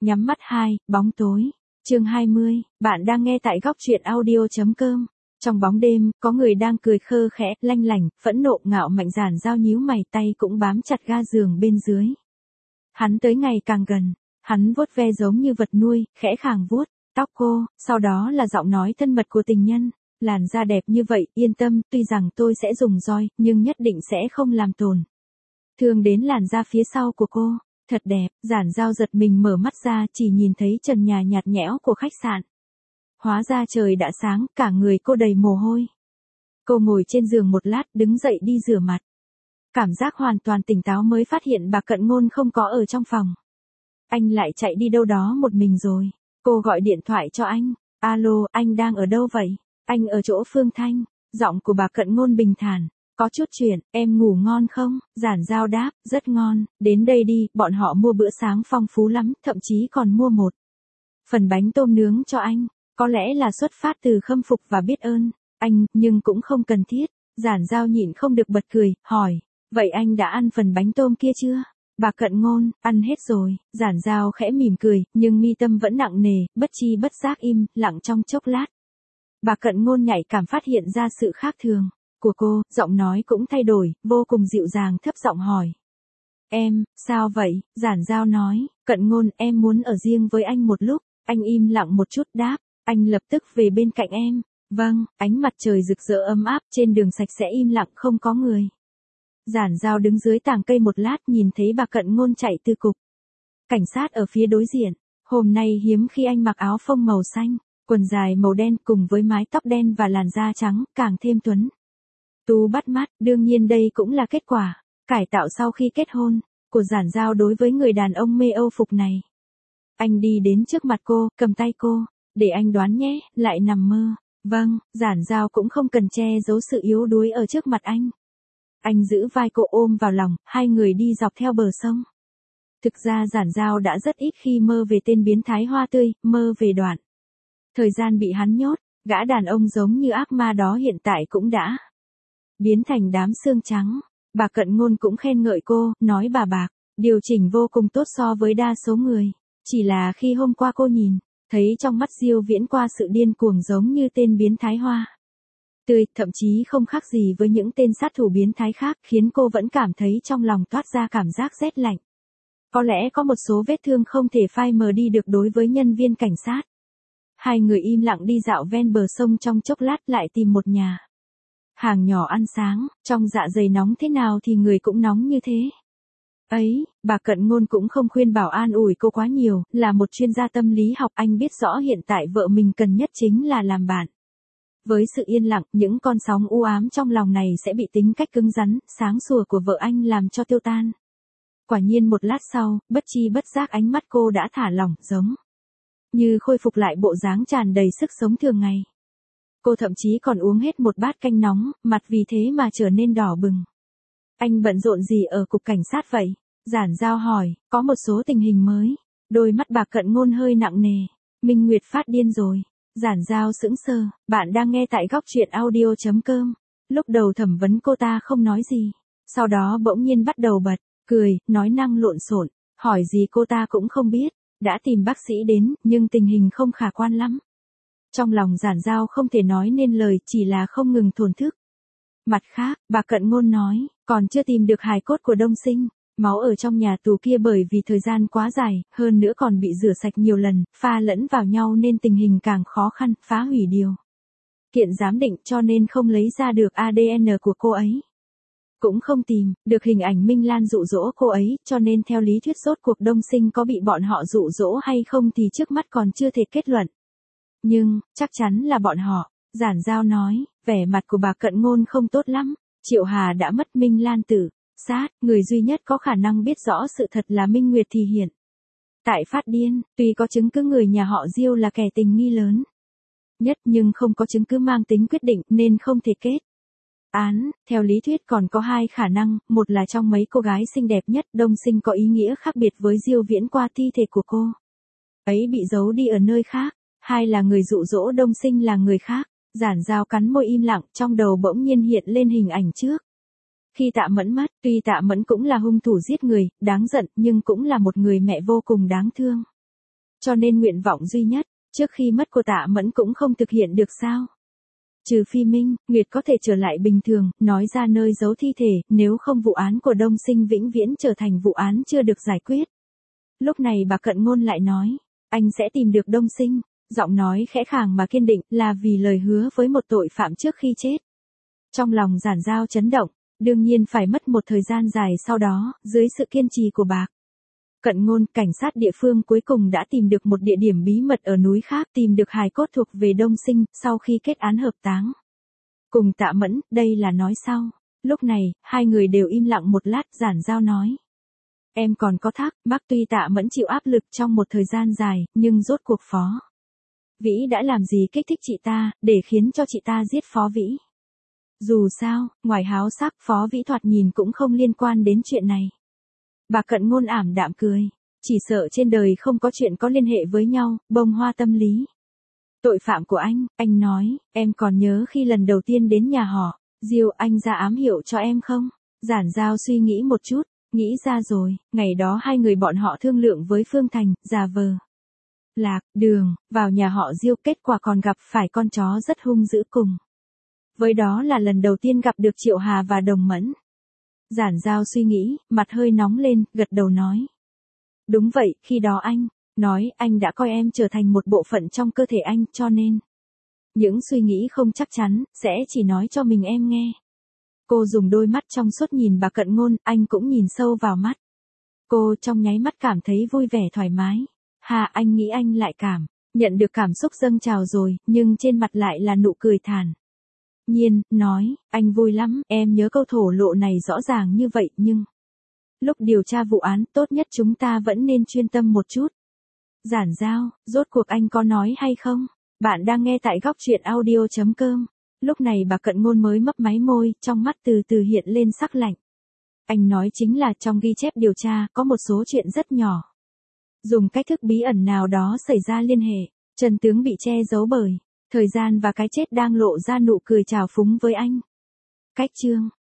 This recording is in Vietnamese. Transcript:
Nhắm mắt 2, bóng tối. Chương 20, bạn đang nghe tại góc truyện audio.com. Trong bóng đêm, có người đang cười khơ khẽ, lanh lảnh, phẫn nộ ngạo mạnh Giản Giao nhíu mày, tay cũng bám chặt ga giường bên dưới. Hắn tới ngày càng gần, hắn vuốt ve giống như vật nuôi, khẽ khàng vuốt tóc cô, sau đó là giọng nói thân mật của tình nhân. Làn da đẹp như vậy, yên tâm, tuy rằng tôi sẽ dùng roi, nhưng nhất định sẽ không làm tổn thương đến làn da phía sau của cô. Thật đẹp. Giản Giao giật mình mở mắt ra, chỉ nhìn thấy trần nhà nhạt nhẽo của khách sạn. Hóa ra trời đã sáng, cả người cô đầy mồ hôi. Cô ngồi trên giường một lát, đứng dậy đi rửa mặt. Cảm giác hoàn toàn tỉnh táo mới phát hiện bà Cận Ngôn không có ở trong phòng. Anh lại chạy đi đâu đó một mình rồi. Cô gọi điện thoại cho anh. Alo, anh đang ở đâu vậy? Anh ở chỗ Phương Thanh. Giọng của bà Cận Ngôn bình thản. Có chút chuyện, em ngủ ngon không? Giản Giao đáp, rất ngon, đến đây đi, bọn họ mua bữa sáng phong phú lắm, thậm chí còn mua một phần bánh tôm nướng cho anh. Có lẽ là xuất phát từ khâm phục và biết ơn anh, nhưng cũng không cần thiết. Giản Giao nhịn không được bật cười, hỏi, vậy anh đã ăn phần bánh tôm kia chưa? Bà Cận Ngôn, ăn hết rồi. Giản Giao khẽ mỉm cười, nhưng mi tâm vẫn nặng nề, bất chi bất giác im lặng trong chốc lát. Bà Cận Ngôn nhạy cảm phát hiện ra sự khác thường của cô, giọng nói cũng thay đổi, vô cùng dịu dàng thấp giọng hỏi. Em, sao vậy? Giản Giao nói, Cận Ngôn, em muốn ở riêng với anh một lúc. Anh im lặng một chút đáp, anh lập tức về bên cạnh em. Vâng. Ánh mặt trời rực rỡ ấm áp, trên đường sạch sẽ im lặng không có người. Giản Giao đứng dưới tàng cây một lát, nhìn thấy bà Cận Ngôn chạy từ cục cảnh sát ở phía đối diện. Hôm nay hiếm khi anh mặc áo phông màu xanh, quần dài màu đen cùng với mái tóc đen và làn da trắng, càng thêm tuấn tú bắt mắt. Đương nhiên đây cũng là kết quả cải tạo sau khi kết hôn của Giản Giao đối với người đàn ông mê Âu phục này. Anh đi đến trước mặt cô, cầm tay cô, để anh đoán nhé, lại nằm mơ. Vâng. Giản Giao cũng không cần che giấu sự yếu đuối ở trước mặt anh. Anh giữ vai cô ôm vào lòng, hai người đi dọc theo bờ sông. Thực ra Giản Giao đã rất ít khi mơ về tên biến thái hoa tươi, mơ về đoạn thời gian bị hắn nhốt. Gã đàn ông giống như ác ma đó hiện tại cũng đã biến thành đám xương trắng. Bà Cận Ngôn cũng khen ngợi cô, nói bà bạc, điều chỉnh vô cùng tốt so với đa số người. Chỉ là khi hôm qua cô nhìn thấy trong mắt Diêu Viễn qua sự điên cuồng giống như tên biến thái hoa tươi, thậm chí không khác gì với những tên sát thủ biến thái khác, khiến cô vẫn cảm thấy trong lòng toát ra cảm giác rét lạnh. Có lẽ có một số vết thương không thể phai mờ đi được đối với nhân viên cảnh sát. Hai người im lặng đi dạo ven bờ sông trong chốc lát, lại tìm một nhà hàng nhỏ ăn sáng. Trong dạ dày nóng thế nào thì người cũng nóng như thế. Ấy, bà Cận Ngôn cũng không khuyên bảo an ủi cô quá nhiều, là một chuyên gia tâm lý học, anh biết rõ hiện tại vợ mình cần nhất chính là làm bạn với sự yên lặng. Những con sóng u ám trong lòng này sẽ bị tính cách cứng rắn, sáng sủa của vợ anh làm cho tiêu tan. Quả nhiên một lát sau, bất chi bất giác ánh mắt cô đã thả lỏng, giống như khôi phục lại bộ dáng tràn đầy sức sống thường ngày. Cô thậm chí còn uống hết một bát canh nóng, mặt vì thế mà trở nên đỏ bừng. Anh bận rộn gì ở cục cảnh sát vậy? Giản Giao hỏi, có một số tình hình mới. Đôi mắt bà Cận Ngôn hơi nặng nề. Minh Nguyệt phát điên rồi. Giản Giao sững sờ, bạn đang nghe tại góc truyện audio.com. Lúc đầu thẩm vấn cô ta không nói gì. Sau đó bỗng nhiên bắt đầu bật cười, nói năng lộn xộn, hỏi gì cô ta cũng không biết. Đã tìm bác sĩ đến, nhưng tình hình không khả quan lắm. Trong lòng Giản Giao không thể nói nên lời, chỉ là không ngừng thổn thức. Mặt khác, bà Cận Ngôn nói, còn chưa tìm được hài cốt của Đông Sinh. Máu ở trong nhà tù kia bởi vì thời gian quá dài, hơn nữa còn bị rửa sạch nhiều lần, pha lẫn vào nhau nên tình hình càng khó khăn, phá hủy điều kiện giám định, cho nên không lấy ra được ADN của cô ấy. Cũng không tìm được hình ảnh Minh Lan dụ dỗ cô ấy, cho nên theo lý thuyết rốt cuộc Đông Sinh có bị bọn họ dụ dỗ hay không thì trước mắt còn chưa thể kết luận. Nhưng, chắc chắn là bọn họ. Giản Giao nói, vẻ mặt của bà Cận Ngôn không tốt lắm. Triệu Hà đã mất, Minh Lan tự sát, người duy nhất có khả năng biết rõ sự thật là Minh Nguyệt thì hiện tại phát điên. Tuy có chứng cứ người nhà họ Diêu là kẻ tình nghi lớn nhất, nhưng không có chứng cứ mang tính quyết định nên không thể kết án. Theo lý thuyết còn có hai khả năng, một là trong mấy cô gái xinh đẹp nhất, Đông Sinh có ý nghĩa khác biệt với Diêu Viễn qua thi thể của cô ấy bị giấu đi ở nơi khác. Hai là người dụ dỗ Đông Sinh là người khác. Giản Giao cắn môi im lặng, trong đầu bỗng nhiên hiện lên hình ảnh trước khi Tạ Mẫn mất. Tuy Tạ Mẫn cũng là hung thủ giết người, đáng giận, nhưng cũng là một người mẹ vô cùng đáng thương. Cho nên nguyện vọng duy nhất, trước khi mất của Tạ Mẫn cũng không thực hiện được sao? Trừ phi Minh Nguyệt có thể trở lại bình thường, nói ra nơi giấu thi thể, nếu không vụ án của Đông Sinh vĩnh viễn trở thành vụ án chưa được giải quyết. Lúc này bà Cận Ngôn lại nói, anh sẽ tìm được Đông Sinh, giọng nói khẽ khàng mà kiên định, là vì lời hứa với một tội phạm trước khi chết. Trong lòng Giản Giao chấn động, đương nhiên phải mất một thời gian dài sau đó, dưới sự kiên trì của bà Cận Ngôn, cảnh sát địa phương cuối cùng đã tìm được một địa điểm bí mật ở núi khác, tìm được hài cốt thuộc về Đông Sinh, sau khi kết án hợp táng. Cùng Tạ Mẫn, đây là nói sau. Lúc này, hai người đều im lặng một lát, Giản Giao nói. Em còn có thắc mắc, tuy Tạ Mẫn chịu áp lực trong một thời gian dài, nhưng rốt cuộc Phó Vĩ đã làm gì kích thích chị ta, để khiến cho chị ta giết Phó Vĩ. Dù sao, ngoài háo sắc, Phó Vĩ thoạt nhìn cũng không liên quan đến chuyện này. Bà Cận Ngôn ảm đạm cười, chỉ sợ trên đời không có chuyện có liên hệ với nhau, bông hoa tâm lý. Tội phạm của anh nói, em còn nhớ khi lần đầu tiên đến nhà họ Diêu anh ra ám hiệu cho em không? Giản Giao suy nghĩ một chút, nghĩ ra rồi, ngày đó hai người bọn họ thương lượng với Phương Thành, giả vờ lạc đường, vào nhà họ Diêu, kết quả còn gặp phải con chó rất hung dữ cùng. Với đó là lần đầu tiên gặp được Triệu Hà và Đồng Mẫn. Giản Giao suy nghĩ, mặt hơi nóng lên, gật đầu nói. Đúng vậy, khi đó anh nói anh đã coi em trở thành một bộ phận trong cơ thể anh, cho nên những suy nghĩ không chắc chắn, sẽ chỉ nói cho mình em nghe. Cô dùng đôi mắt trong suốt nhìn bà Cận Ngôn, anh cũng nhìn sâu vào mắt. Cô trong nháy mắt cảm thấy vui vẻ thoải mái. Hà, anh nghĩ anh lại nhận được cảm xúc dâng trào rồi, nhưng trên mặt lại là nụ cười thản nhiên, nói, anh vui lắm, em nhớ câu thổ lộ này rõ ràng như vậy, nhưng lúc điều tra vụ án, tốt nhất chúng ta vẫn nên chuyên tâm một chút. Giản Giao, rốt cuộc anh có nói hay không? Bạn đang nghe tại góc truyện audio.com. Lúc này bà Cận Ngôn mới mấp máy môi, trong mắt từ từ hiện lên sắc lạnh. Anh nói chính là trong ghi chép điều tra, có một số chuyện rất nhỏ. Dùng cách thức bí ẩn nào đó xảy ra liên hệ, chân tướng bị che giấu bởi thời gian và cái chết đang lộ ra nụ cười trào phúng với anh. Cách chương